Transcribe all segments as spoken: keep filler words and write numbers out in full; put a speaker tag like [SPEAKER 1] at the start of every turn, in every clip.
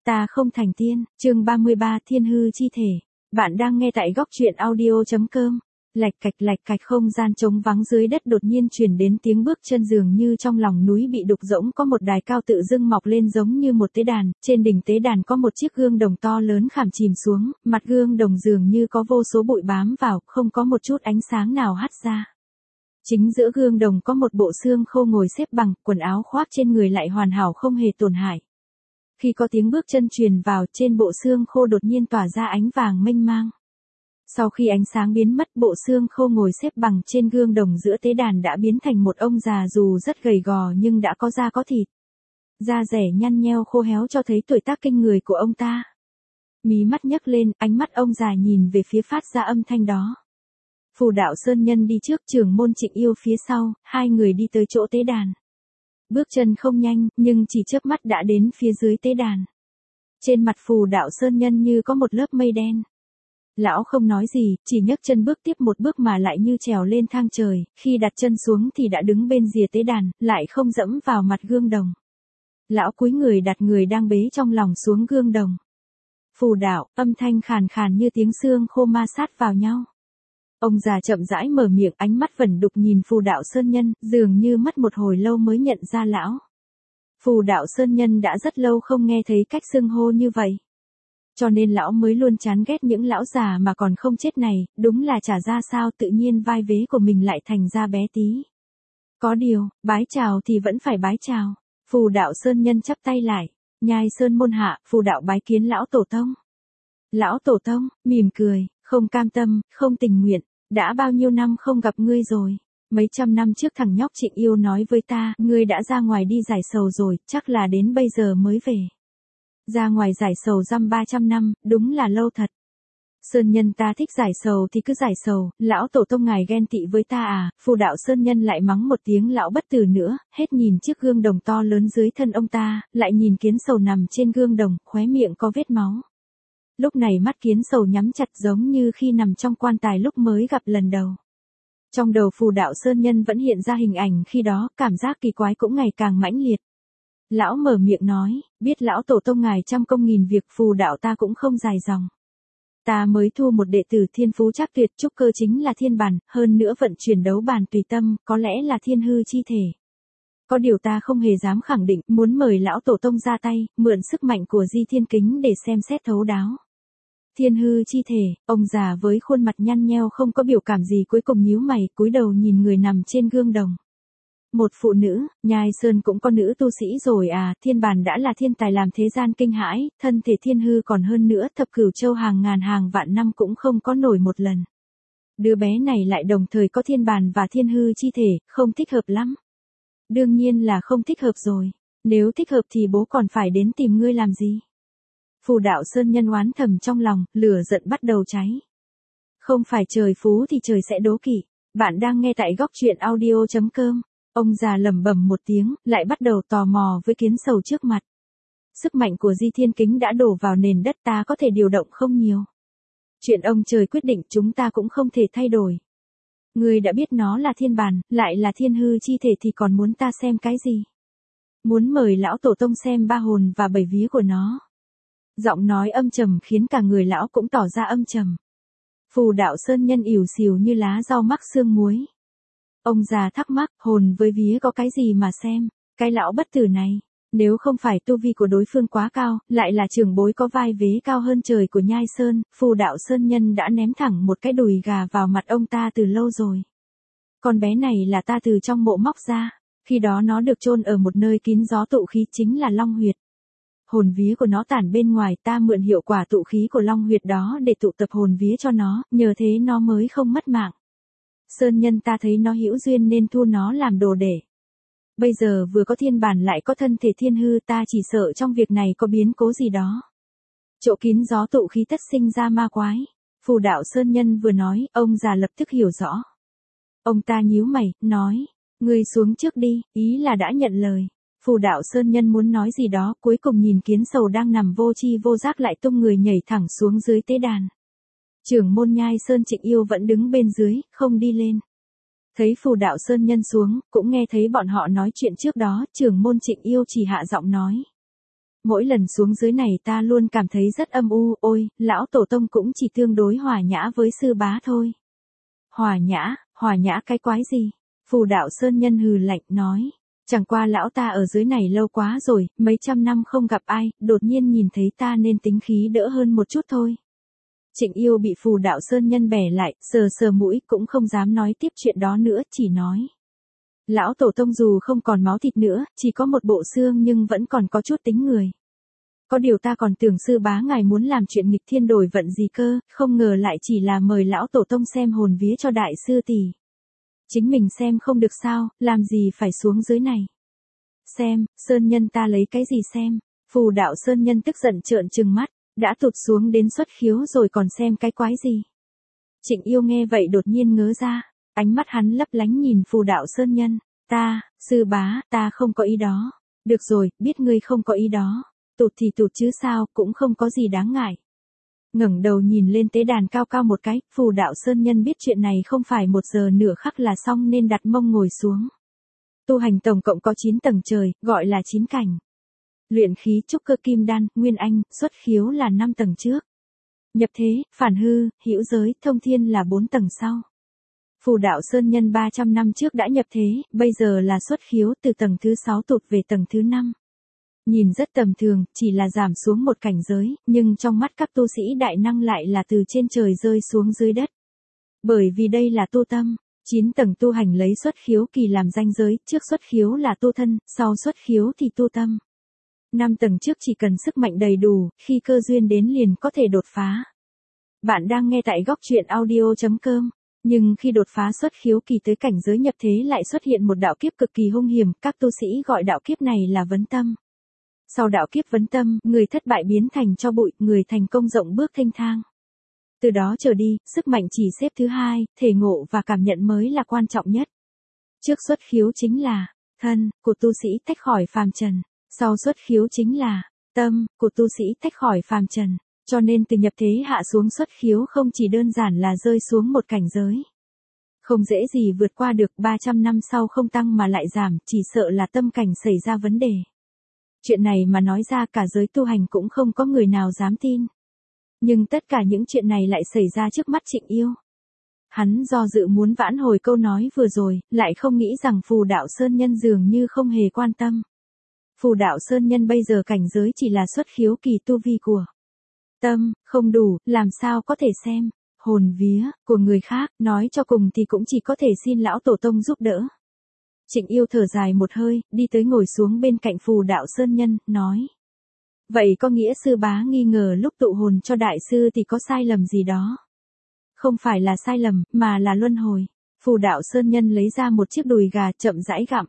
[SPEAKER 1] Ta không thành tiên, chương ba mươi ba Thiên hư chi thể. Bạn đang nghe tại góc truyện audio.com. Lạch cạch lạch cạch không gian trống vắng dưới đất đột nhiên truyền đến tiếng bước chân dường như trong lòng núi bị đục rỗng có một đài cao tự dưng mọc lên giống như một tế đàn, trên đỉnh tế đàn có một chiếc gương đồng to lớn khảm chìm xuống, mặt gương đồng dường như có vô số bụi bám vào, không có một chút ánh sáng nào hắt ra. Chính giữa gương đồng có một bộ xương khô ngồi xếp bằng, quần áo khoác trên người lại hoàn hảo không hề tổn hại. Khi có tiếng bước chân truyền vào, trên bộ xương khô đột nhiên tỏa ra ánh vàng mênh mang. Sau khi ánh sáng biến mất, bộ xương khô ngồi xếp bằng trên gương đồng giữa tế đàn đã biến thành một ông già dù rất gầy gò nhưng đã có da có thịt. Da rẻ nhăn nheo khô héo cho thấy tuổi tác kinh người của ông ta. Mí mắt nhấc lên, ánh mắt ông già nhìn về phía phát ra âm thanh đó. Phù Đạo Sơn Nhân đi trước, Trưởng môn Trịnh Yêu phía sau, hai người đi tới chỗ tế đàn. Bước chân không nhanh, nhưng chỉ chớp mắt đã đến phía dưới tế đàn. Trên mặt Phù Đạo Sơn Nhân như có một lớp mây đen. Lão không nói gì, chỉ nhấc chân bước tiếp một bước mà lại như trèo lên thang trời, khi đặt chân xuống thì đã đứng bên rìa tế đàn, lại không dẫm vào mặt gương đồng. Lão cúi người đặt người đang bế trong lòng xuống gương đồng. Phù Đạo, âm thanh khàn khàn như tiếng xương khô ma sát vào nhau. Ông già chậm rãi mở miệng, ánh mắt vẩn đục nhìn Phù Đạo Sơn Nhân, dường như mất một hồi lâu mới nhận ra lão. Phù Đạo Sơn Nhân đã rất lâu không nghe thấy cách xưng hô như vậy. Cho nên lão mới luôn chán ghét những lão già mà còn không chết này, đúng là chả ra sao tự nhiên vai vế của mình lại thành ra bé tí. Có điều, bái chào thì vẫn phải bái chào. Phù Đạo Sơn Nhân chắp tay lại, nhai sơn môn hạ, Phù Đạo bái kiến lão tổ tông. Lão tổ tông, mỉm cười, không cam tâm, không tình nguyện, đã bao nhiêu năm không gặp ngươi rồi. Mấy trăm năm trước thằng nhóc Trịnh Yêu nói với ta, ngươi đã ra ngoài đi giải sầu rồi, chắc là đến bây giờ mới về. Ra ngoài giải sầu dăm ba trăm năm, đúng là lâu thật. Sơn Nhân ta thích giải sầu thì cứ giải sầu, lão tổ tông ngài ghen tị với ta à? Phù Đạo Sơn Nhân lại mắng một tiếng lão bất tử nữa, hết nhìn chiếc gương đồng to lớn dưới thân ông ta, lại nhìn kiến sầu nằm trên gương đồng, khóe miệng có vết máu. Lúc này mắt kiến sầu nhắm chặt giống như khi nằm trong quan tài lúc mới gặp lần đầu. Trong đầu Phù Đạo Sơn Nhân vẫn hiện ra hình ảnh khi đó, cảm giác kỳ quái cũng ngày càng mãnh liệt. Lão mở miệng nói, biết lão tổ tông ngài trăm công nghìn việc, Phù Đạo ta cũng không dài dòng. Ta mới thu một đệ tử thiên phú chắc tuyệt, trúc cơ chính là thiên bản, hơn nữa vận chuyển đấu bản tùy tâm, có lẽ là thiên hư chi thể. Có điều ta không hề dám khẳng định, muốn mời lão tổ tông ra tay, mượn sức mạnh của Di Thiên Kính để xem xét thấu đáo. Thiên hư chi thể, ông già với khuôn mặt nhăn nheo không có biểu cảm gì cuối cùng nhíu mày, cúi đầu nhìn người nằm trên gương đồng. Một phụ nữ, Nhai Sơn cũng có nữ tu sĩ rồi à, thiên bản đã là thiên tài làm thế gian kinh hãi, thân thể thiên hư còn hơn nữa, thập cửu châu hàng ngàn hàng vạn năm cũng không có nổi một lần. Đứa bé này lại đồng thời có thiên bản và thiên hư chi thể, không thích hợp lắm. Đương nhiên là không thích hợp rồi, nếu thích hợp thì bố còn phải đến tìm ngươi làm gì? Phù Đạo Sơn Nhân oán thầm trong lòng, lửa giận bắt đầu cháy. Không phải trời phú thì trời sẽ đố kỵ. Bạn đang nghe tại góc truyện audio.com. Ông già lẩm bẩm một tiếng, lại bắt đầu tò mò với kiến sầu trước mặt. Sức mạnh của Di Thiên Kính đã đổ vào nền đất, ta có thể điều động không nhiều. Chuyện ông trời quyết định chúng ta cũng không thể thay đổi. Ngươi đã biết nó là thiên bản, lại là thiên hư chi thể thì còn muốn ta xem cái gì? Muốn mời lão tổ tông xem ba hồn và bảy vía của nó. Giọng nói âm trầm khiến cả người lão cũng tỏ ra âm trầm. Phù Đạo Sơn Nhân ỉu xìu như lá rau mắc xương muối. Ông già thắc mắc, hồn với vía có cái gì mà xem, cái lão bất tử này, nếu không phải tu vi của đối phương quá cao, lại là trưởng bối có vai vế cao hơn trời của Nhai Sơn, Phù Đạo Sơn Nhân đã ném thẳng một cái đùi gà vào mặt ông ta từ lâu rồi. Con bé này là ta từ trong mộ móc ra, khi đó nó được chôn ở một nơi kín gió tụ khí chính là Long Huyệt. Hồn vía của nó tản bên ngoài, ta mượn hiệu quả tụ khí của Long Huyệt đó để tụ tập hồn vía cho nó, nhờ thế nó mới không mất mạng. Sơn Nhân ta thấy nó hữu duyên nên thu nó làm đồ để. Bây giờ vừa có thiên bản lại có thân thể thiên hư, ta chỉ sợ trong việc này có biến cố gì đó. Chỗ kín gió tụ khí tất sinh ra ma quái. Phù Đạo Sơn Nhân vừa nói, ông già lập tức hiểu rõ. Ông ta nhíu mày, nói, ngươi xuống trước đi, ý là đã nhận lời. Phù Đạo Sơn Nhân muốn nói gì đó, cuối cùng nhìn kiến sầu đang nằm vô tri vô giác lại tung người nhảy thẳng xuống dưới tế đàn. Trưởng môn Nhai Sơn Trịnh Yêu vẫn đứng bên dưới, không đi lên. Thấy Phù Đạo Sơn Nhân xuống, cũng nghe thấy bọn họ nói chuyện trước đó, trưởng môn Trịnh Yêu chỉ hạ giọng nói. mỗi lần xuống dưới này ta luôn cảm thấy rất âm u, ôi, lão tổ tông cũng chỉ tương đối hòa nhã với sư bá thôi. Hòa nhã, hòa nhã cái quái gì? Phù đạo sơn nhân hừ lạnh nói. Chẳng qua lão ta ở dưới này lâu quá rồi, mấy trăm năm không gặp ai, đột nhiên nhìn thấy ta nên tính khí đỡ hơn một chút thôi. Trịnh Yêu bị phù đạo sơn nhân bẻ lại, sờ sờ mũi cũng không dám nói tiếp chuyện đó nữa, chỉ nói. Lão tổ tông dù không còn máu thịt nữa, chỉ có một bộ xương nhưng vẫn còn có chút tính người. Có điều ta còn tưởng sư bá ngài muốn làm chuyện nghịch thiên đổi vận gì cơ, không ngờ lại chỉ là mời lão tổ tông xem hồn vía cho đại sư tỷ. Chính mình xem không được sao, làm gì phải xuống dưới này. Xem, sơn nhân ta lấy cái gì xem, phù đạo sơn nhân tức giận trợn trừng mắt, đã tụt xuống đến xuất khiếu rồi còn xem cái quái gì. Trịnh Yêu nghe vậy đột nhiên ngớ ra, ánh mắt hắn lấp lánh nhìn phù đạo sơn nhân, ta, sư bá, ta không có ý đó. Được rồi, biết ngươi không có ý đó, tụt thì tụt chứ sao, cũng không có gì đáng ngại. Ngẩng đầu nhìn lên tế đàn cao cao một cái, phù đạo sơn nhân biết chuyện này không phải một giờ nửa khắc là xong nên đặt mông ngồi xuống. Tu hành tổng cộng có chín tầng trời, gọi là chín cảnh. Luyện khí trúc cơ kim đan, nguyên anh, xuất khiếu là năm tầng trước. Nhập thế, phản hư, hữu giới, thông thiên là bốn tầng sau. Phù đạo sơn nhân ba trăm năm trước đã nhập thế, bây giờ là xuất khiếu từ tầng thứ sáu tụt về tầng thứ năm. Nhìn rất tầm thường, chỉ là giảm xuống một cảnh giới, nhưng trong mắt các tu sĩ đại năng lại là từ trên trời rơi xuống dưới đất. Bởi vì đây là tu tâm, chín tầng tu hành lấy xuất khiếu kỳ làm ranh giới, trước xuất khiếu là tu thân, sau xuất khiếu thì tu tâm. Năm tầng trước chỉ cần sức mạnh đầy đủ, khi cơ duyên đến liền có thể đột phá. Bạn đang nghe tại góc truyện audio chấm com. Nhưng khi đột phá xuất khiếu kỳ tới cảnh giới nhập thế lại xuất hiện một đạo kiếp cực kỳ hung hiểm, các tu sĩ gọi đạo kiếp này là vấn tâm. Sau đạo kiếp vấn tâm, người thất bại biến thành tro bụi, người thành công rộng bước thênh thang. Từ đó trở đi, sức mạnh chỉ xếp thứ hai, thể ngộ và cảm nhận mới là quan trọng nhất. Trước xuất khiếu chính là thân của tu sĩ tách khỏi phàm trần, sau xuất khiếu chính là tâm của tu sĩ tách khỏi phàm trần. Cho nên từ nhập thế hạ xuống xuất khiếu không chỉ đơn giản là rơi xuống một cảnh giới. Không dễ gì vượt qua được, ba trăm năm sau không tăng mà lại giảm, chỉ sợ là tâm cảnh xảy ra vấn đề. Chuyện này mà nói ra cả giới tu hành cũng không có người nào dám tin. Nhưng tất cả những chuyện này lại xảy ra trước mắt Trịnh Yêu. Hắn do dự muốn vãn hồi câu nói vừa rồi, lại không nghĩ rằng phù đạo sơn nhân dường như không hề quan tâm. Phù đạo sơn nhân bây giờ cảnh giới chỉ là xuất khiếu kỳ tu vi của tâm, không đủ, làm sao có thể xem hồn vía của người khác, nói cho cùng thì cũng chỉ có thể xin lão tổ tông giúp đỡ. Trịnh Yêu thở dài một hơi, đi tới ngồi xuống bên cạnh phù đạo sơn nhân, nói. Vậy có nghĩa sư bá nghi ngờ lúc tụ hồn cho đại sư thì có sai lầm gì đó? Không phải là sai lầm, mà là luân hồi. Phù đạo sơn nhân lấy ra một chiếc đùi gà chậm rãi gặm.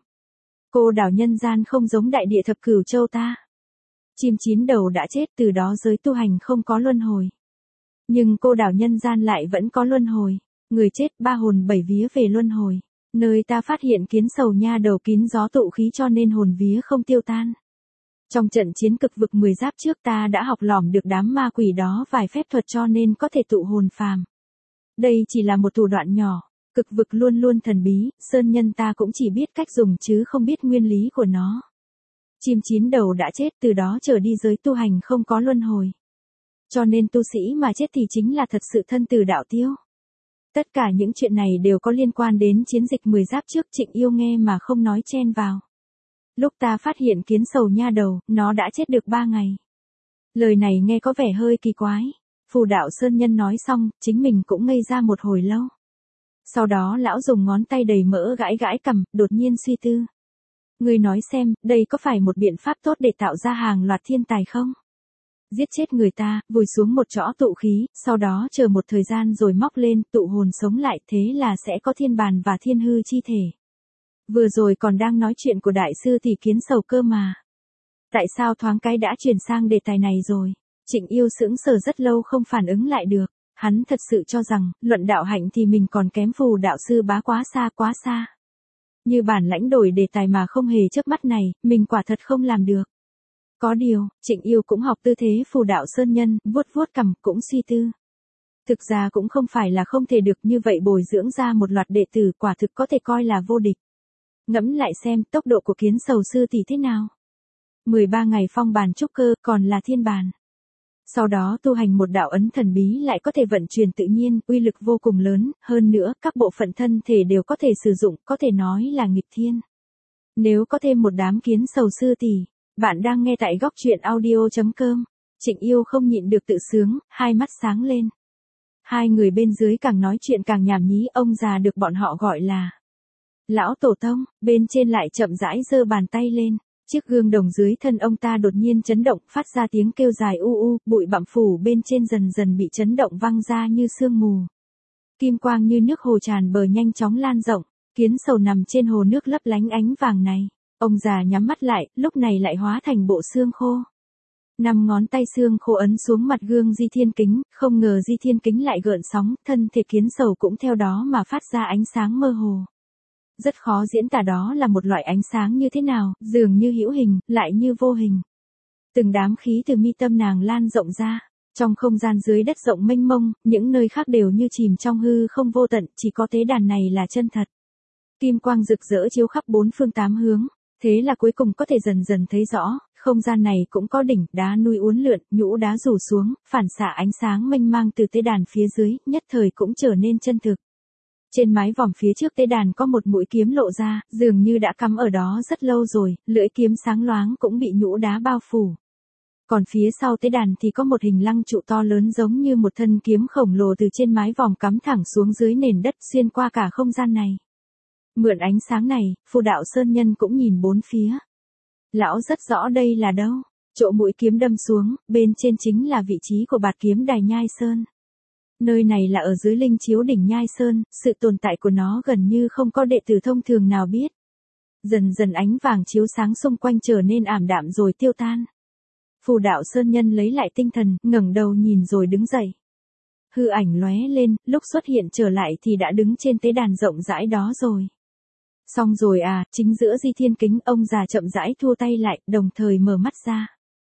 [SPEAKER 1] Cô đảo nhân gian không giống đại địa thập cửu châu ta. Chim chín đầu đã chết, từ đó giới tu hành không có luân hồi. Nhưng cô đảo nhân gian lại vẫn có luân hồi. Người chết ba hồn bảy vía về luân hồi. Nơi ta phát hiện kiến sầu nha đầu kín gió tụ khí cho nên hồn vía không tiêu tan. Trong trận chiến cực vực mười giáp trước ta đã học lỏm được đám ma quỷ đó vài phép thuật cho nên có thể tụ hồn phàm. Đây chỉ là một thủ đoạn nhỏ, cực vực luôn luôn thần bí, sơn nhân ta cũng chỉ biết cách dùng chứ không biết nguyên lý của nó. Chim chín đầu đã chết, từ đó trở đi giới tu hành không có luân hồi. Cho nên tu sĩ mà chết thì chính là thật sự thân tử đạo tiêu. Tất cả những chuyện này đều có liên quan đến chiến dịch mười giáp trước, Trịnh Yêu nghe mà không nói chen vào. Lúc ta phát hiện kiến sầu nha đầu, nó đã chết được ba ngày. Lời này nghe có vẻ hơi kỳ quái. Phù đạo sơn nhân nói xong, chính mình cũng ngây ra một hồi lâu. Sau đó lão dùng ngón tay đầy mỡ gãi gãi cằm, đột nhiên suy tư. Ngươi nói xem, đây có phải một biện pháp tốt để tạo ra hàng loạt thiên tài không? Giết chết người ta, vùi xuống một chõ tụ khí, sau đó chờ một thời gian rồi móc lên, tụ hồn sống lại, thế là sẽ có thiên bàn và thiên hư chi thể. Vừa rồi còn đang nói chuyện của đại sư thì kiến sầu cơ mà. Tại sao thoáng cái đã chuyển sang đề tài này rồi? Trịnh Yêu sững sờ rất lâu không phản ứng lại được. Hắn thật sự cho rằng, luận đạo hạnh thì mình còn kém phù đạo sư bá quá xa quá xa. Như bản lãnh đổi đề tài mà không hề chớp mắt này, mình quả thật không làm được. Có điều, Trịnh Yêu cũng học tư thế phù đạo sơn nhân, vuốt vuốt cằm, cũng suy tư. Thực ra cũng không phải là không thể được, như vậy bồi dưỡng ra một loạt đệ tử quả thực có thể coi là vô địch. Ngẫm lại xem tốc độ của kiến sầu sư tỷ thế nào. mười ba ngày phong bàn trúc cơ, còn là thiên bàn. Sau đó tu hành một đạo ấn thần bí lại có thể vận chuyển tự nhiên, uy lực vô cùng lớn, hơn nữa, các bộ phận thân thể đều có thể sử dụng, có thể nói là nghịch thiên. Nếu có thêm một đám kiến sầu sư tỷ, bạn đang nghe tại góc truyện audio.com. Trịnh Yêu không nhịn được tự sướng, hai mắt sáng lên. Hai người bên dưới càng nói chuyện càng nhảm nhí, ông già được bọn họ gọi là Lão Tổ Tông, bên trên lại chậm rãi giơ bàn tay lên. Chiếc gương đồng dưới thân ông ta đột nhiên chấn động, phát ra tiếng kêu dài u u, bụi bặm phủ bên trên dần dần bị chấn động văng ra như sương mù. Kim quang như nước hồ tràn bờ nhanh chóng lan rộng, kiến sầu nằm trên hồ nước lấp lánh ánh vàng này. Ông già nhắm mắt lại, lúc này lại hóa thành bộ xương khô. Năm ngón tay xương khô ấn xuống mặt gương di thiên kính, không ngờ di thiên kính lại gợn sóng, thân thể kiến sầu cũng theo đó mà phát ra ánh sáng mơ hồ. Rất khó diễn tả đó là một loại ánh sáng như thế nào, dường như hữu hình, lại như vô hình. Từng đám khí từ mi tâm nàng lan rộng ra, trong không gian dưới đất rộng mênh mông, những nơi khác đều như chìm trong hư không vô tận, chỉ có tế đàn này là chân thật. Kim quang rực rỡ chiếu khắp bốn phương tám hướng, thế là cuối cùng có thể dần dần thấy rõ, không gian này cũng có đỉnh, đá núi uốn lượn, nhũ đá rủ xuống, phản xạ ánh sáng mênh mang từ tế đàn phía dưới, nhất thời cũng trở nên chân thực. Trên mái vòm phía trước tế đàn có một mũi kiếm lộ ra, dường như đã cắm ở đó rất lâu rồi, lưỡi kiếm sáng loáng cũng bị nhũ đá bao phủ. Còn phía sau tế đàn thì có một hình lăng trụ to lớn giống như một thân kiếm khổng lồ từ trên mái vòm cắm thẳng xuống dưới nền đất xuyên qua cả không gian này. Mượn ánh sáng này, Phù Đạo Sơn Nhân cũng nhìn bốn phía. Lão rất rõ đây là đâu, chỗ mũi kiếm đâm xuống, bên trên chính là vị trí của bạt kiếm đài Nhai Sơn. Nơi này là ở dưới linh chiếu đỉnh Nhai Sơn, sự tồn tại của nó gần như không có đệ tử thông thường nào biết. Dần dần ánh vàng chiếu sáng xung quanh trở nên ảm đạm rồi tiêu tan. Phù Đạo Sơn Nhân lấy lại tinh thần, ngẩng đầu nhìn rồi đứng dậy. Hư ảnh lóe lên, lúc xuất hiện trở lại thì đã đứng trên tế đàn rộng rãi đó rồi. Xong rồi à, chính giữa di thiên kính, ông già chậm rãi thua tay lại, đồng thời mở mắt ra.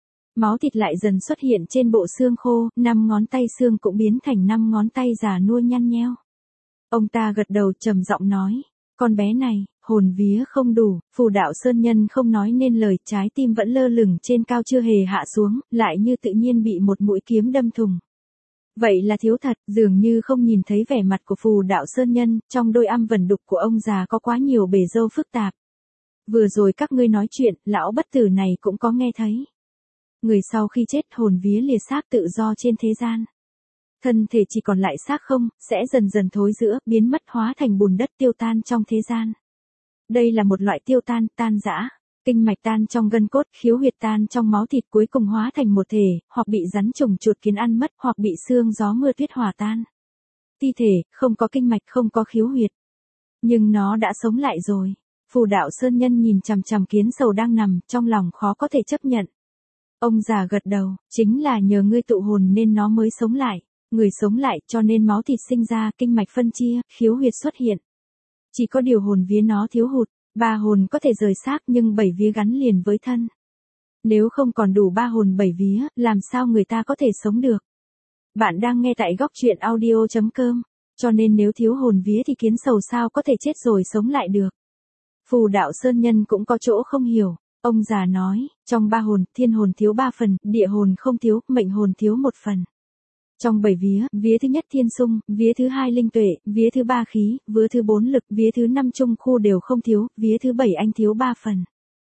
[SPEAKER 1] Máu thịt lại dần xuất hiện trên bộ xương khô, năm ngón tay xương cũng biến thành năm ngón tay già nua nhăn nheo. Ông ta gật đầu trầm giọng nói, con bé này, hồn vía không đủ. Phù Đạo Sơn Nhân không nói nên lời, trái tim vẫn lơ lửng trên cao chưa hề hạ xuống, lại như tự nhiên bị một mũi kiếm đâm thủng. Vậy là thiếu thật, dường như không nhìn thấy vẻ mặt của Phù Đạo Sơn Nhân, trong đôi âm vần đục của ông già có quá nhiều bề râu phức tạp. Vừa rồi các ngươi nói chuyện, lão bất tử này cũng có nghe thấy. Người sau khi chết hồn vía lìa xác tự do trên thế gian. Thân thể chỉ còn lại xác không, sẽ dần dần thối rữa, biến mất hóa thành bùn đất tiêu tan trong thế gian. Đây là một loại tiêu tan, tan rã. Kinh mạch tan trong gân cốt, khiếu huyệt tan trong máu thịt cuối cùng hóa thành một thể, hoặc bị rắn trùng chuột kiến ăn mất, hoặc bị sương gió mưa tuyết hòa tan. Ti thể, không có kinh mạch, không có khiếu huyệt. Nhưng nó đã sống lại rồi. Phù Đạo Sơn Nhân nhìn chằm chằm kiến sầu đang nằm, trong lòng khó có thể chấp nhận. Ông già gật đầu, chính là nhờ ngươi tụ hồn nên nó mới sống lại. Người sống lại cho nên máu thịt sinh ra, kinh mạch phân chia, khiếu huyệt xuất hiện. Chỉ có điều hồn vía nó thiếu hụt. Ba hồn có thể rời xác nhưng bảy vía gắn liền với thân. Nếu không còn đủ ba hồn bảy vía, làm sao người ta có thể sống được? Bạn đang nghe tại góc truyện audio.com, cho nên nếu thiếu hồn vía thì kiến sầu sao có thể chết rồi sống lại được? Phù Đạo Sơn Nhân cũng có chỗ không hiểu. Ông già nói, trong ba hồn, thiên hồn thiếu ba phần, địa hồn không thiếu, mệnh hồn thiếu một phần. Trong bảy vía, vía thứ nhất thiên sung, vía thứ hai linh tuệ, vía thứ ba khí, vía thứ bốn lực, vía thứ năm trung khu đều không thiếu, vía thứ bảy anh thiếu ba phần.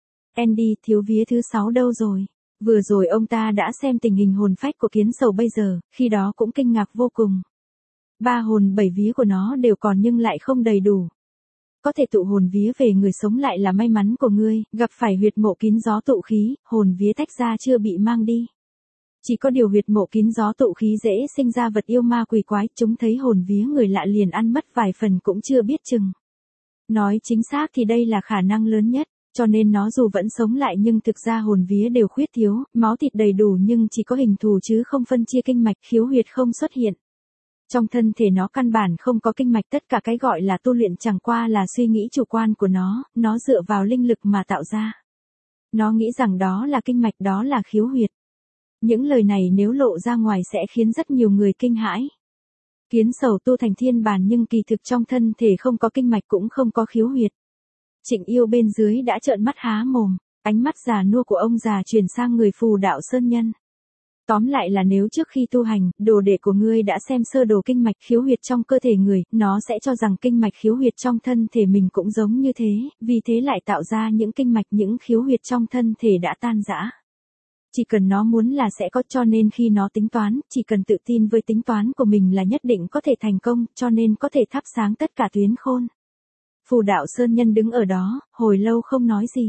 [SPEAKER 1] Andy thiếu vía thứ sáu đâu rồi? Vừa rồi ông ta đã xem tình hình hồn phách của kiến sầu bây giờ, khi đó cũng kinh ngạc vô cùng. Ba hồn bảy vía của nó đều còn nhưng lại không đầy đủ. Có thể tụ hồn vía về người sống lại là may mắn của ngươi, gặp phải huyệt mộ kín gió tụ khí, hồn vía tách ra chưa bị mang đi. Chỉ có điều huyệt mộ kín gió tụ khí dễ sinh ra vật yêu ma quỷ quái, chúng thấy hồn vía người lạ liền ăn mất vài phần cũng chưa biết chừng. Nói chính xác thì đây là khả năng lớn nhất, cho nên nó dù vẫn sống lại nhưng thực ra hồn vía đều khuyết thiếu, máu thịt đầy đủ nhưng chỉ có hình thù chứ không phân chia kinh mạch, khiếu huyệt không xuất hiện. Trong thân thể nó căn bản không có kinh mạch, tất cả cái gọi là tu luyện chẳng qua là suy nghĩ chủ quan của nó, nó dựa vào linh lực mà tạo ra. Nó nghĩ rằng đó là kinh mạch, đó là khiếu huyệt. Những lời này nếu lộ ra ngoài sẽ khiến rất nhiều người kinh hãi. Kiến sầu tu thành thiên bàn nhưng kỳ thực trong thân thể không có kinh mạch cũng không có khiếu huyệt. Trịnh Yêu bên dưới đã trợn mắt há mồm, Ánh mắt già nua của ông già chuyển sang người phù đạo sơn nhân. Tóm lại là nếu trước khi tu hành, đồ đệ của ngươi đã xem sơ đồ kinh mạch khiếu huyệt trong cơ thể người, nó sẽ cho rằng kinh mạch khiếu huyệt trong thân thể mình cũng giống như thế, vì thế lại tạo ra những kinh mạch những khiếu huyệt trong thân thể đã tan rã. Chỉ cần nó muốn là sẽ có, cho nên khi nó tính toán, chỉ cần tự tin với tính toán của mình là nhất định có thể thành công, cho nên có thể thắp sáng tất cả tuyến khôn. Phù đạo sơn nhân đứng ở đó, hồi lâu không nói gì.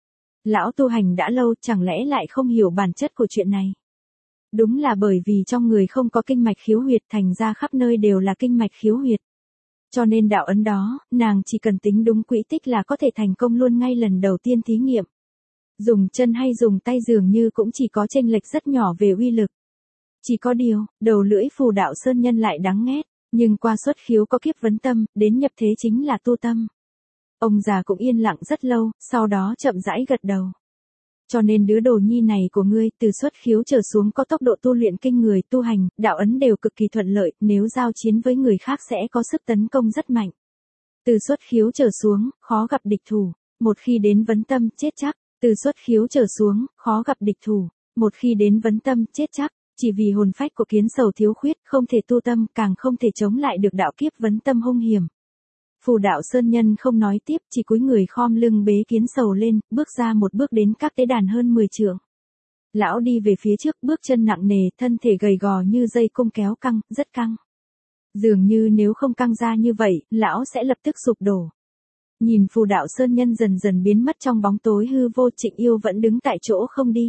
[SPEAKER 1] Lão tu hành đã lâu, chẳng lẽ lại không hiểu bản chất của chuyện này? Đúng là bởi vì trong người không có kinh mạch khiếu huyệt, thành ra khắp nơi đều là kinh mạch khiếu huyệt. Cho nên đạo ấn đó, nàng chỉ cần tính đúng quỹ tích là có thể thành công luôn ngay lần đầu tiên thí nghiệm. Dùng chân hay dùng tay dường như cũng chỉ có chênh lệch rất nhỏ về uy lực. Chỉ có điều, đầu lưỡi phù đạo sơn nhân lại đắng nghét, nhưng qua xuất khiếu có kiếp vấn tâm, đến nhập thế chính là tu tâm. Ông già cũng yên lặng rất lâu, sau đó chậm rãi gật đầu. Cho nên đứa đồ nhi này của ngươi, từ xuất khiếu trở xuống có tốc độ tu luyện kinh người, tu hành, đạo ấn đều cực kỳ thuận lợi, nếu giao chiến với người khác sẽ có sức tấn công rất mạnh. Từ xuất khiếu trở xuống, khó gặp địch thủ, một khi đến vấn tâm, chết chắc. Từ xuất khiếu trở xuống, khó gặp địch thủ, một khi đến vấn tâm, chết chắc, chỉ vì hồn phách của kiến sầu thiếu khuyết, không thể tu tâm, càng không thể chống lại được đạo kiếp vấn tâm hung hiểm. Phù đạo sơn nhân không nói tiếp, chỉ cúi người khom lưng bế kiến sầu lên, bước ra một bước đến các tế đàn hơn mười trượng. Lão đi về phía trước, bước chân nặng nề, thân thể gầy gò như dây cung kéo căng, rất căng. Dường như nếu không căng ra như vậy, lão sẽ lập tức sụp đổ. Nhìn phù đạo sơn nhân dần dần biến mất trong bóng tối hư vô, Trịnh Yêu vẫn đứng tại chỗ không đi.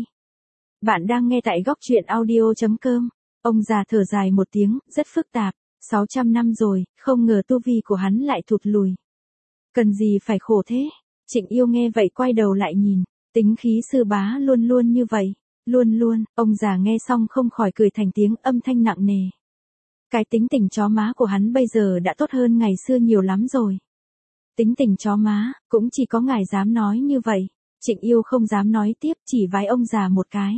[SPEAKER 1] Bạn đang nghe tại góc truyện audio chấm com. Ông già thở dài một tiếng, rất phức tạp. sáu trăm năm rồi, không ngờ tu vi của hắn lại thụt lùi. Cần gì phải khổ thế? Trịnh Yêu nghe vậy quay đầu lại nhìn. Tính khí sư bá luôn luôn như vậy. Luôn luôn, ông già nghe xong không khỏi cười thành tiếng, âm thanh nặng nề. Cái tính tình chó má của hắn bây giờ đã tốt hơn ngày xưa nhiều lắm rồi. Tính tình chó má, cũng chỉ có ngài dám nói như vậy. Trịnh Yêu không dám nói tiếp, chỉ vái ông già một cái.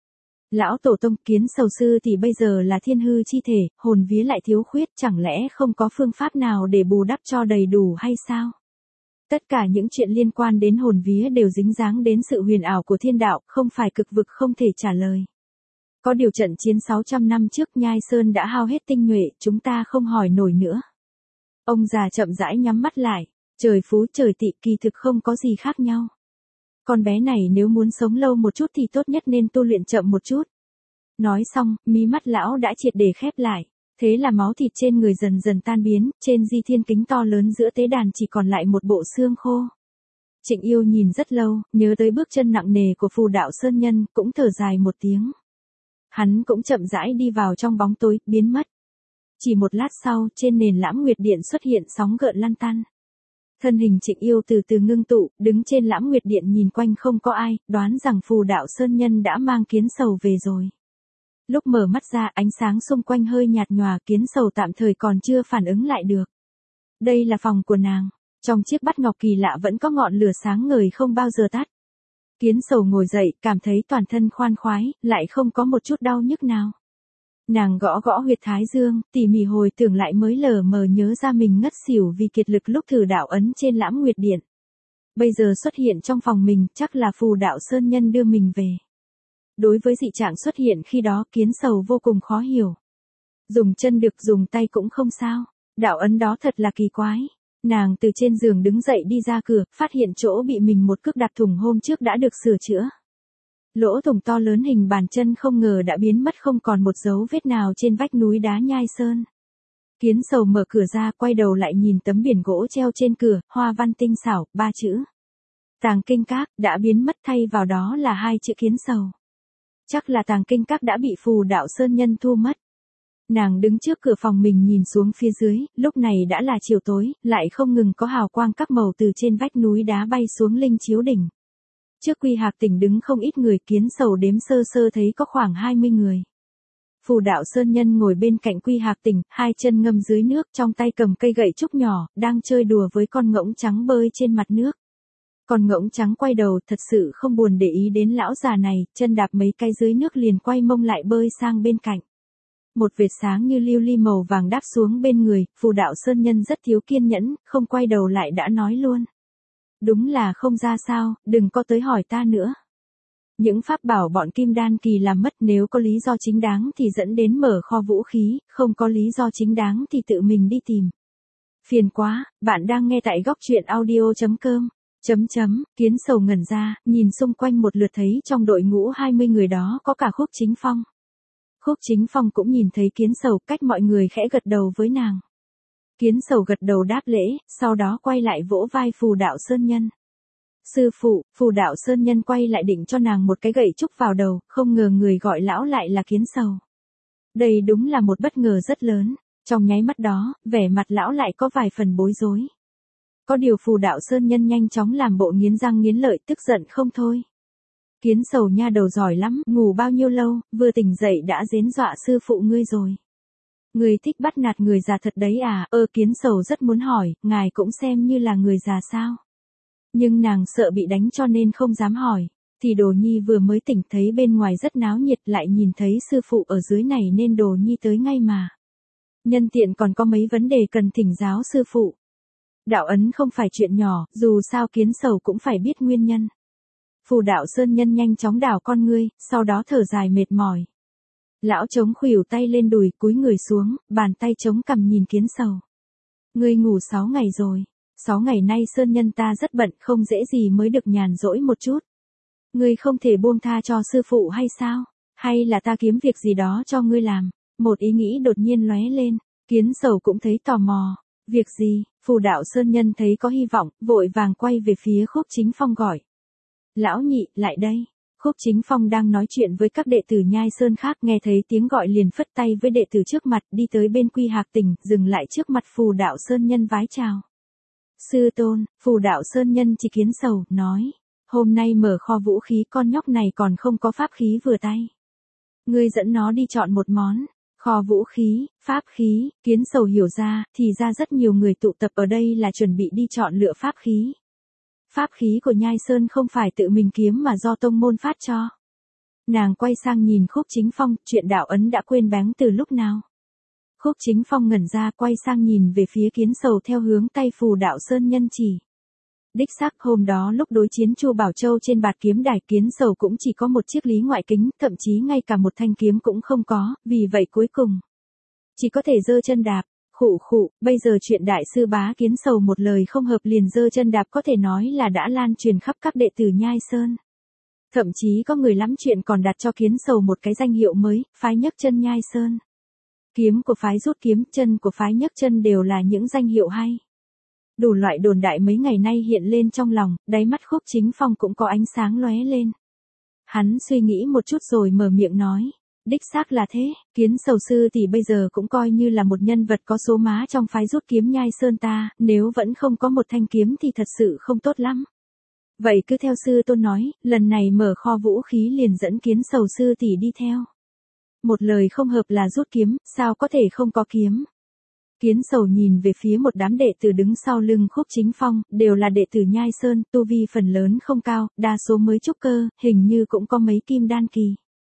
[SPEAKER 1] Lão tổ tông, kiến sầu sư thì bây giờ là thiên hư chi thể, hồn vía lại thiếu khuyết, chẳng lẽ không có phương pháp nào để bù đắp cho đầy đủ hay sao? Tất cả những chuyện liên quan đến hồn vía đều dính dáng đến sự huyền ảo của thiên đạo, không phải cực vực không thể trả lời. Có điều trận chiến sáu trăm năm trước Nhai Sơn đã hao hết tinh nhuệ, chúng ta không hỏi nổi nữa. Ông già chậm rãi nhắm mắt lại. Trời phú trời tị, kỳ thực không có gì khác nhau. Con bé này nếu muốn sống lâu một chút thì tốt nhất nên tu luyện chậm một chút. Nói xong, mí mắt lão đã triệt để khép lại. Thế là máu thịt trên người dần dần tan biến, trên di thiên kính to lớn giữa tế đàn chỉ còn lại một bộ xương khô. Trịnh Yêu nhìn rất lâu, nhớ tới bước chân nặng nề của phù đạo sơn nhân, cũng thở dài một tiếng. Hắn cũng chậm rãi đi vào trong bóng tối, biến mất. Chỉ một lát sau, trên nền Lãm Nguyệt Điện xuất hiện sóng gợn lăn tăn. Thân hình Trịnh Yêu từ từ ngưng tụ, đứng trên Lãm Nguyệt Điện nhìn quanh không có ai, đoán rằng phù đạo sơn nhân đã mang kiến sầu về rồi. Lúc mở mắt ra, ánh sáng xung quanh hơi nhạt nhòa, kiến sầu tạm thời còn chưa phản ứng lại được. Đây là phòng của nàng, trong chiếc bát ngọc kỳ lạ vẫn có ngọn lửa sáng ngời không bao giờ tắt. Kiến sầu ngồi dậy, cảm thấy toàn thân khoan khoái, lại không có một chút đau nhức nào. Nàng gõ gõ huyệt thái dương, tỉ mỉ hồi tưởng lại mới lờ mờ nhớ ra mình ngất xỉu vì kiệt lực lúc thử đạo ấn trên Lãm Nguyệt Điện. Bây giờ xuất hiện trong phòng mình, chắc là phù đạo sơn nhân đưa mình về. Đối với dị trạng xuất hiện khi đó, kiến sầu vô cùng khó hiểu. Dùng chân được, dùng tay cũng không sao. Đạo ấn đó thật là kỳ quái. Nàng từ trên giường đứng dậy đi ra cửa, phát hiện chỗ bị mình một cước đặt thủng hôm trước đã được sửa chữa. Lỗ thủng to lớn hình bàn chân không ngờ đã biến mất, không còn một dấu vết nào trên vách núi đá Nhai Sơn. Kiến sầu mở cửa ra, quay đầu lại nhìn tấm biển gỗ treo trên cửa, hoa văn tinh xảo, ba chữ. Tàng Kinh Các, đã biến mất, thay vào đó là hai chữ kiến sầu. Chắc là Tàng Kinh Các đã bị phù đạo sơn nhân thu mất. Nàng đứng trước cửa phòng mình nhìn xuống phía dưới, lúc này đã là chiều tối, lại không ngừng có hào quang các màu từ trên vách núi đá bay xuống linh chiếu đỉnh. Trước Quy Hạc Tỉnh đứng không ít người, kiến sầu đếm sơ sơ thấy có khoảng hai mươi người. Phù đạo sơn nhân ngồi bên cạnh Quy Hạc Tỉnh, hai chân ngâm dưới nước, trong tay cầm cây gậy trúc nhỏ, đang chơi đùa với con ngỗng trắng bơi trên mặt nước. Con ngỗng trắng quay đầu, thật sự không buồn để ý đến lão già này, chân đạp mấy cái dưới nước liền quay mông lại bơi sang bên cạnh. Một vệt sáng như lưu ly màu vàng đáp xuống bên người, phù đạo sơn nhân rất thiếu kiên nhẫn, không quay đầu lại đã nói luôn. Đúng là không ra sao, đừng có tới hỏi ta nữa. Những pháp bảo bọn Kim Đan Kỳ làm mất, nếu có lý do chính đáng thì dẫn đến mở kho vũ khí, không có lý do chính đáng thì tự mình đi tìm. Phiền quá, bạn đang nghe tại góc truyện audio.com. Chấm chấm, Kiến Sầu ngẩn ra, nhìn xung quanh một lượt thấy trong đội ngũ hai mươi người đó có cả Khúc Chính Phong. Khúc Chính Phong cũng nhìn thấy Kiến Sầu, cách mọi người khẽ gật đầu với nàng. Kiến Sầu gật đầu đáp lễ, sau đó quay lại vỗ vai Phù Đạo Sơn Nhân. Sư phụ, Phù Đạo Sơn Nhân quay lại định cho nàng một cái gậy trúc vào đầu, không ngờ người gọi lão lại là Kiến Sầu. Đây đúng là một bất ngờ rất lớn, trong nháy mắt đó, vẻ mặt lão lại có vài phần bối rối. Có điều Phù Đạo Sơn Nhân nhanh chóng làm bộ nghiến răng nghiến lợi, tức giận không thôi. Kiến Sầu nha đầu giỏi lắm, ngủ bao nhiêu lâu, vừa tỉnh dậy đã giến dọa sư phụ ngươi rồi. Người thích bắt nạt người già thật đấy à, ơ Kiến Sầu rất muốn hỏi, ngài cũng xem như là người già sao. Nhưng nàng sợ bị đánh cho nên không dám hỏi, thì Đồ Nhi vừa mới tỉnh thấy bên ngoài rất náo nhiệt lại nhìn thấy sư phụ ở dưới này nên Đồ Nhi tới ngay mà. Nhân tiện còn có mấy vấn đề cần thỉnh giáo sư phụ. Đạo ấn không phải chuyện nhỏ, dù sao Kiến Sầu cũng phải biết nguyên nhân. Phù Đạo Sơn Nhân nhanh chóng đảo con ngươi, sau đó thở dài mệt mỏi. Lão chống khuỷu tay lên đùi, cúi người xuống, bàn tay chống cằm nhìn Kiến Sầu. Ngươi ngủ sáu ngày rồi. Sáu ngày nay Sơn Nhân ta rất bận, không dễ gì mới được nhàn rỗi một chút. Ngươi không thể buông tha cho sư phụ hay sao? Hay là ta kiếm việc gì đó cho ngươi làm? Một ý nghĩ đột nhiên lóe lên, Kiến Sầu cũng thấy tò mò. Việc gì? Phù Đạo Sơn Nhân thấy có hy vọng, vội vàng quay về phía Khúc Chính Phong gọi. Lão nhị, lại đây. Khúc Chính Phong đang nói chuyện với các đệ tử Nhai Sơn khác, nghe thấy tiếng gọi liền phất tay với đệ tử trước mặt, đi tới bên Quy Hạc Tỉnh, dừng lại trước mặt Phù Đạo Sơn Nhân vái chào. Sư tôn, Phù Đạo Sơn Nhân chỉ Kiến Sầu, nói. Hôm nay mở kho vũ khí, con nhóc này còn không có pháp khí vừa tay. Ngươi dẫn nó đi chọn một món. Kho vũ khí, pháp khí, Kiến Sầu hiểu ra, thì ra rất nhiều người tụ tập ở đây là chuẩn bị đi chọn lựa pháp khí. Pháp khí của Nhai Sơn không phải tự mình kiếm mà do tông môn phát cho. Nàng quay sang nhìn Khúc Chính Phong, chuyện đạo ấn đã quên bén từ lúc nào. Khúc Chính Phong ngẩn ra, quay sang nhìn về phía Kiến Sầu theo hướng tay Phù Đạo Sơn Nhân chỉ. Đích xác, hôm đó lúc đối chiến Chu Bảo Châu trên bạt kiếm đài, Kiến Sầu cũng chỉ có một chiếc lý ngoại kính, thậm chí ngay cả một thanh kiếm cũng không có, vì vậy cuối cùng chỉ có thể giơ chân đạp. Khụ khụ, bây giờ chuyện đại sư bá Kiến Sầu một lời không hợp liền giơ chân đạp có thể nói là đã lan truyền khắp các đệ tử Nhai Sơn. Thậm chí có người lắm chuyện còn đặt cho Kiến Sầu một cái danh hiệu mới, phái nhấc chân Nhai Sơn. Kiếm của phái rút kiếm, chân của phái nhấc chân đều là những danh hiệu hay. Đủ loại đồn đại mấy ngày nay hiện lên trong lòng, đáy mắt Khúc Chính Phong cũng có ánh sáng lóe lên. Hắn suy nghĩ một chút rồi mở miệng nói. Đích xác là thế, Kiến Sầu sư thì bây giờ cũng coi như là một nhân vật có số má trong phái rút kiếm Nhai Sơn ta, nếu vẫn không có một thanh kiếm thì thật sự không tốt lắm. Vậy cứ theo sư tôn nói, lần này mở kho vũ khí liền dẫn Kiến Sầu sư tỷ đi theo. Một lời không hợp là rút kiếm, sao có thể không có kiếm. Kiến Sầu nhìn về phía một đám đệ tử đứng sau lưng Khúc Chính Phong, đều là đệ tử Nhai Sơn, tu vi phần lớn không cao, đa số mới trúc cơ, hình như cũng có mấy kim đan kỳ.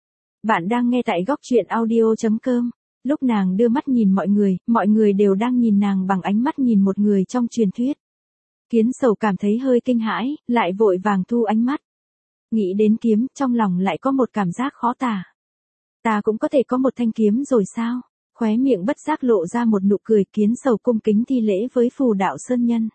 [SPEAKER 1] Bạn đang nghe tại góc truyện audio.com. Lúc nàng đưa mắt nhìn mọi người, mọi người đều đang nhìn nàng bằng ánh mắt nhìn một người trong truyền thuyết. Kiến Sầu cảm thấy hơi kinh hãi, lại vội vàng thu ánh mắt. Nghĩ đến kiếm, trong lòng lại có một cảm giác khó tả. Ta cũng có thể có một thanh kiếm rồi sao? Khóe miệng bất giác lộ ra một nụ cười. Kiến Sầu cung kính thi lễ với Phù Đạo Sơn Nhân.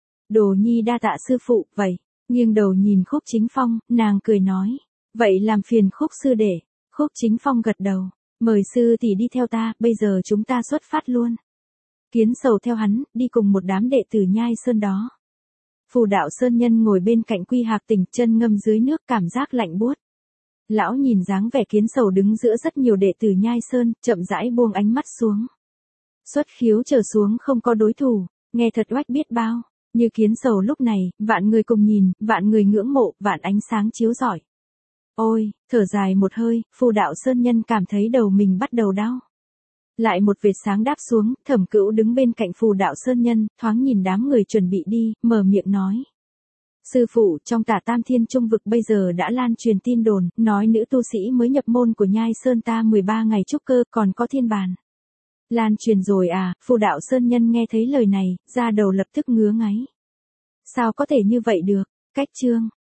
[SPEAKER 1] Đồ Nhi đa tạ sư phụ, vậy. Nghiêng đầu nhìn Khúc Chính Phong, nàng cười nói. Vậy làm phiền Khúc sư đệ. Khúc Chính Phong gật đầu. Mời sư tỷ đi theo ta, bây giờ chúng ta xuất phát luôn. Kiến Sầu theo hắn, đi cùng một đám đệ tử Nhai Sơn đó. Phù Đạo Sơn Nhân ngồi bên cạnh Quy Hạc Tỉnh, chân ngâm dưới nước, cảm giác lạnh buốt. Lão nhìn dáng vẻ Kiến Sầu đứng giữa rất nhiều đệ tử Nhai Sơn, chậm rãi buông ánh mắt xuống. Xuất khiếu trở xuống không có đối thủ, nghe thật oách biết bao. Như Kiến Sầu lúc này, vạn người cùng nhìn, vạn người ngưỡng mộ, vạn ánh sáng chiếu rọi. Ôi, thở dài một hơi, Phù Đạo Sơn Nhân cảm thấy đầu mình bắt đầu đau. Lại một vệt sáng đáp xuống, Thẩm Cữu đứng bên cạnh Phù Đạo Sơn Nhân, thoáng nhìn đám người chuẩn bị đi, mở miệng nói. Sư phụ, trong Tả Tam Thiên Trung vực bây giờ đã lan truyền tin đồn, nói nữ tu sĩ mới nhập môn của Nhai Sơn ta mười ba ngày trúc cơ, còn có thiên bàn. Lan truyền rồi à? Phù Đạo Sơn Nhân nghe thấy lời này, da đầu lập tức ngứa ngáy. Sao có thể như vậy được? Cách chương.